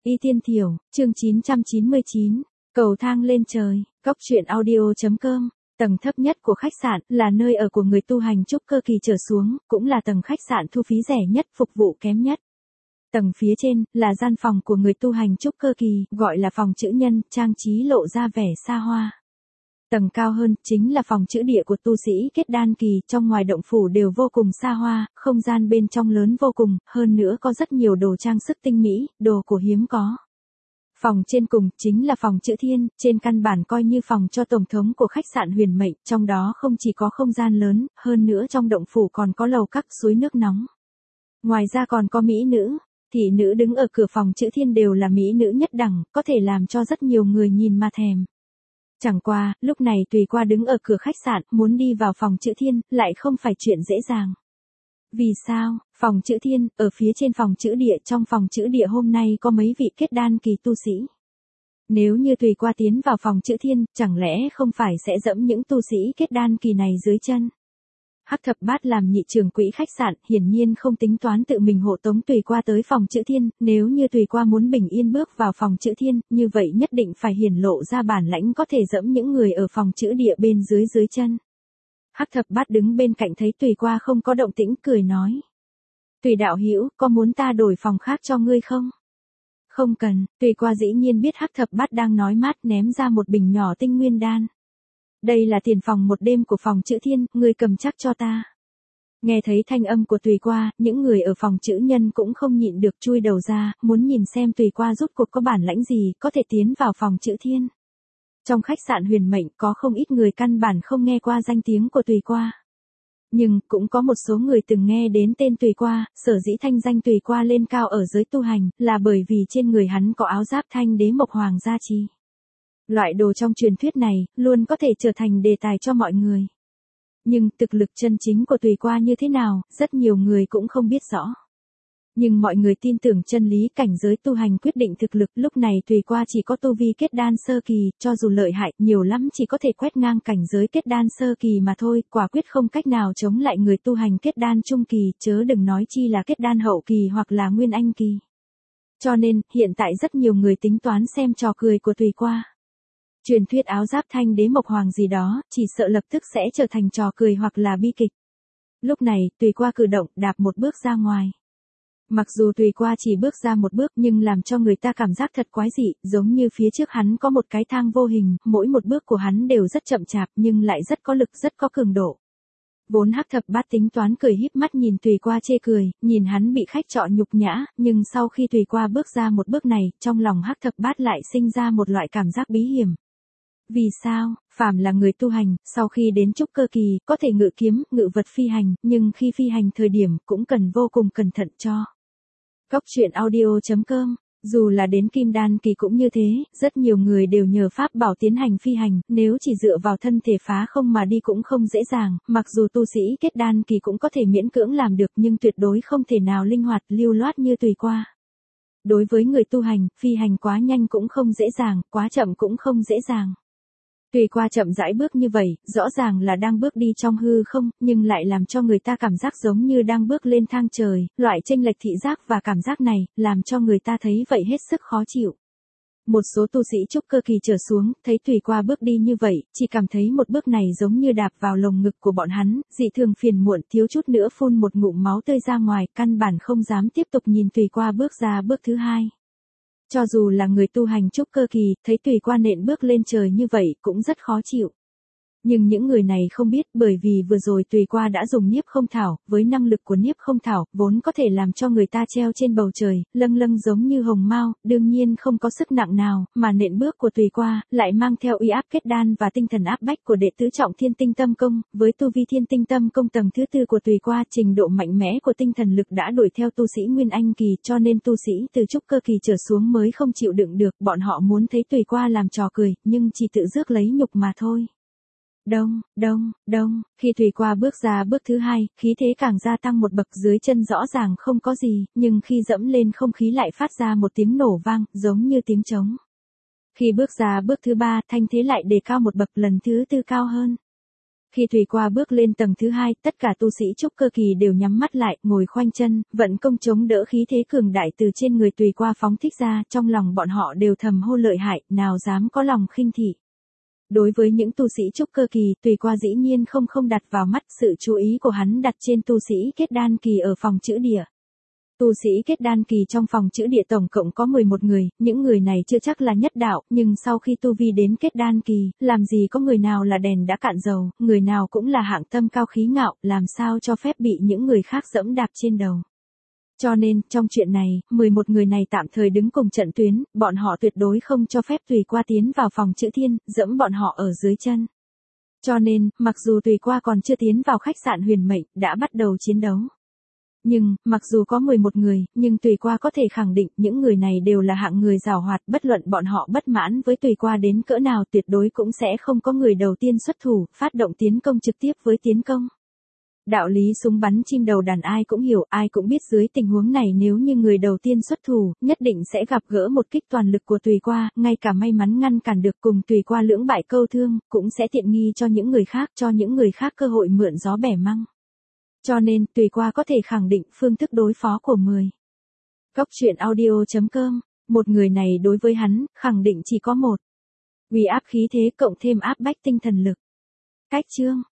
Y Tiên Thiểu, chương 999, cầu thang lên trời, Cóc truyện audio.com. Tầng thấp nhất của khách sạn là nơi ở của người tu hành trúc cơ kỳ trở xuống, cũng là tầng khách sạn thu phí rẻ nhất, phục vụ kém nhất. Tầng phía trên là gian phòng của người tu hành trúc cơ kỳ, gọi là phòng chữ nhân, trang trí lộ ra vẻ xa hoa. Tầng cao hơn chính là phòng chữ địa của tu sĩ kết đan kỳ, trong ngoài động phủ đều vô cùng xa hoa, không gian bên trong lớn vô cùng, hơn nữa có rất nhiều đồ trang sức tinh mỹ, đồ cổ hiếm có. Phòng trên cùng chính là phòng chữ thiên, trên căn bản coi như phòng cho tổng thống của khách sạn Huyền Mệnh, trong đó không chỉ có không gian lớn, hơn nữa trong động phủ còn có lầu các suối nước nóng. Ngoài ra còn có mỹ nữ, thị nữ đứng ở cửa phòng chữ thiên đều là mỹ nữ nhất đẳng, có thể làm cho rất nhiều người nhìn mà thèm. Chẳng qua, lúc này Tùy Qua đứng ở cửa khách sạn, muốn đi vào phòng chữ thiên, lại không phải chuyện dễ dàng. Vì sao? Phòng chữ thiên, ở phía trên phòng chữ địa, trong phòng chữ địa hôm nay có mấy vị kết đan kỳ tu sĩ. Nếu như Tùy Qua tiến vào phòng chữ thiên, chẳng lẽ không phải sẽ dẫm những tu sĩ kết đan kỳ này dưới chân? Hắc Thập Bát làm nhị trưởng quỹ khách sạn, hiển nhiên không tính toán tự mình hộ tống Tùy Qua tới phòng chữ thiên, nếu như Tùy Qua muốn bình yên bước vào phòng chữ thiên, như vậy nhất định phải hiển lộ ra bản lãnh có thể dẫm những người ở phòng chữ địa bên dưới chân. Hắc Thập Bát đứng bên cạnh thấy Tùy Qua không có động tĩnh, cười nói: Tùy đạo hữu, có muốn ta đổi phòng khác cho ngươi không? Không cần. Tùy Qua dĩ nhiên biết Hắc Thập Bát đang nói mát, ném ra một bình nhỏ tinh nguyên đan. Đây là tiền phòng một đêm của phòng chữ thiên, ngươi cầm chắc cho ta. Nghe thấy thanh âm của Tùy Qua, những người ở phòng chữ nhân cũng không nhịn được chui đầu ra, muốn nhìn xem Tùy Qua rốt cuộc có bản lãnh gì, có thể tiến vào phòng chữ thiên. Trong khách sạn Huyền Mệnh có không ít người căn bản không nghe qua danh tiếng của Tùy Qua. Nhưng, cũng có một số người từng nghe đến tên Tùy Qua, sở dĩ thanh danh Tùy Qua lên cao ở giới tu hành, là bởi vì trên người hắn có áo giáp thanh đế mộc hoàng gia trì. Loại đồ trong truyền thuyết này, luôn có thể trở thành đề tài cho mọi người. Nhưng, thực lực chân chính của Tùy Qua như thế nào, rất nhiều người cũng không biết rõ. Nhưng mọi người tin tưởng chân lý cảnh giới tu hành quyết định thực lực, lúc này Tùy Qua chỉ có tu vi kết đan sơ kỳ, cho dù lợi hại, nhiều lắm chỉ có thể quét ngang cảnh giới kết đan sơ kỳ mà thôi, quả quyết không cách nào chống lại người tu hành kết đan trung kỳ, chớ đừng nói chi là kết đan hậu kỳ hoặc là nguyên anh kỳ. Cho nên, hiện tại rất nhiều người tính toán xem trò cười của Tùy Qua. Truyền thuyết áo giáp thanh đế mộc hoàng gì đó, chỉ sợ lập tức sẽ trở thành trò cười hoặc là bi kịch. Lúc này, Tùy Qua cử động, đạp một bước ra ngoài. Mặc dù Tùy Qua chỉ bước ra một bước nhưng làm cho người ta cảm giác thật quái dị, giống như phía trước hắn có một cái thang vô hình, mỗi một bước của hắn đều rất chậm chạp nhưng lại rất có lực, rất có cường độ. Vốn Hắc Thập Bát tính toán cười híp mắt nhìn Tùy Qua chê cười, nhìn hắn bị khách trọ nhục nhã, nhưng sau khi Tùy Qua bước ra một bước này, trong lòng Hắc Thập Bát lại sinh ra một loại cảm giác bí hiểm. Vì sao? Phàm là người tu hành, sau khi đến trúc cơ kỳ, có thể ngự kiếm, ngự vật phi hành, nhưng khi phi hành thời điểm cũng cần vô cùng cẩn thận cho. Cóc truyện audio.com. Dù là đến kim đan kỳ cũng như thế, rất nhiều người đều nhờ pháp bảo tiến hành phi hành, nếu chỉ dựa vào thân thể phá không mà đi cũng không dễ dàng, mặc dù tu sĩ kết đan kỳ cũng có thể miễn cưỡng làm được nhưng tuyệt đối không thể nào linh hoạt, lưu loát như Tùy Qua. Đối với người tu hành, phi hành quá nhanh cũng không dễ dàng, quá chậm cũng không dễ dàng. Tùy Qua chậm rãi bước như vậy, rõ ràng là đang bước đi trong hư không, nhưng lại làm cho người ta cảm giác giống như đang bước lên thang trời, loại chênh lệch thị giác và cảm giác này, làm cho người ta thấy vậy hết sức khó chịu. Một số tu sĩ trúc cơ kỳ trở xuống, thấy Tùy Qua bước đi như vậy, chỉ cảm thấy một bước này giống như đạp vào lồng ngực của bọn hắn, dị thường phiền muộn, thiếu chút nữa phun một ngụm máu tươi ra ngoài, căn bản không dám tiếp tục nhìn Tùy Qua bước ra bước thứ hai. Cho dù là người tu hành trúc cơ kỳ, thấy Tùy Qua nện bước lên trời như vậy, cũng rất khó chịu. Nhưng những người này không biết, bởi vì vừa rồi Tùy Qua đã dùng Niếp Không Thảo, với năng lực của Niếp Không Thảo, vốn có thể làm cho người ta treo trên bầu trời, lâng lâng giống như hồng mao, đương nhiên không có sức nặng nào, mà nện bước của Tùy Qua, lại mang theo uy áp kết đan và tinh thần áp bách của đệ tứ trọng Thiên Tinh Tâm Công, với tu vi Thiên Tinh Tâm Công tầng thứ tư của Tùy Qua, trình độ mạnh mẽ của tinh thần lực đã đuổi theo tu sĩ Nguyên Anh kỳ, cho nên tu sĩ từ trúc cơ kỳ trở xuống mới không chịu đựng được, bọn họ muốn thấy Tùy Qua làm trò cười, nhưng chỉ tự rước lấy nhục mà thôi. Đông, khi Tùy Qua bước ra bước thứ hai, khí thế càng gia tăng một bậc, dưới chân rõ ràng không có gì, nhưng khi dẫm lên không khí lại phát ra một tiếng nổ vang, giống như tiếng trống. Khi bước ra bước thứ ba, thanh thế lại đề cao một bậc, lần thứ tư cao hơn. Khi Tùy Qua bước lên tầng thứ 2, tất cả tu sĩ trúc cơ kỳ đều nhắm mắt lại, ngồi khoanh chân, vận công chống đỡ khí thế cường đại từ trên người Tùy Qua phóng thích ra, trong lòng bọn họ đều thầm hô lợi hại, nào dám có lòng khinh thị. Đối với những tu sĩ trúc cơ kỳ, Tùy Qua dĩ nhiên không đặt vào mắt, sự chú ý của hắn đặt trên tu sĩ kết đan kỳ ở phòng chữ địa. Tu sĩ kết đan kỳ trong phòng chữ địa tổng cộng có 11 người, những người này chưa chắc là nhất đạo, nhưng sau khi tu vi đến kết đan kỳ, làm gì có người nào là đèn đã cạn dầu, người nào cũng là hạng tâm cao khí ngạo, làm sao cho phép bị những người khác dẫm đạp trên đầu. Cho nên, trong chuyện này, 11 người này tạm thời đứng cùng trận tuyến, bọn họ tuyệt đối không cho phép Tùy Qua tiến vào phòng chữ thiên, dẫm bọn họ ở dưới chân. Cho nên, mặc dù Tùy Qua còn chưa tiến vào khách sạn Huyền Mệnh, đã bắt đầu chiến đấu. Nhưng, mặc dù có 11 người, nhưng Tùy Qua có thể khẳng định những người này đều là hạng người giàu hoạt, bất luận bọn họ bất mãn với Tùy Qua đến cỡ nào tuyệt đối cũng sẽ không có người đầu tiên xuất thủ, phát động tiến công trực tiếp với tiến công. Đạo lý súng bắn chim đầu đàn ai cũng hiểu, ai cũng biết dưới tình huống này nếu như người đầu tiên xuất thủ, nhất định sẽ gặp gỡ một kích toàn lực của Tùy Qua, ngay cả may mắn ngăn cản được cùng Tùy Qua lưỡng bại câu thương, cũng sẽ tiện nghi cho những người khác cơ hội mượn gió bẻ măng. Cho nên, Tùy Qua có thể khẳng định phương thức đối phó của 10. Góc truyện audio.com, một người này đối với hắn, khẳng định chỉ có một. Uy áp khí thế cộng thêm áp bách tinh thần lực. Cách chương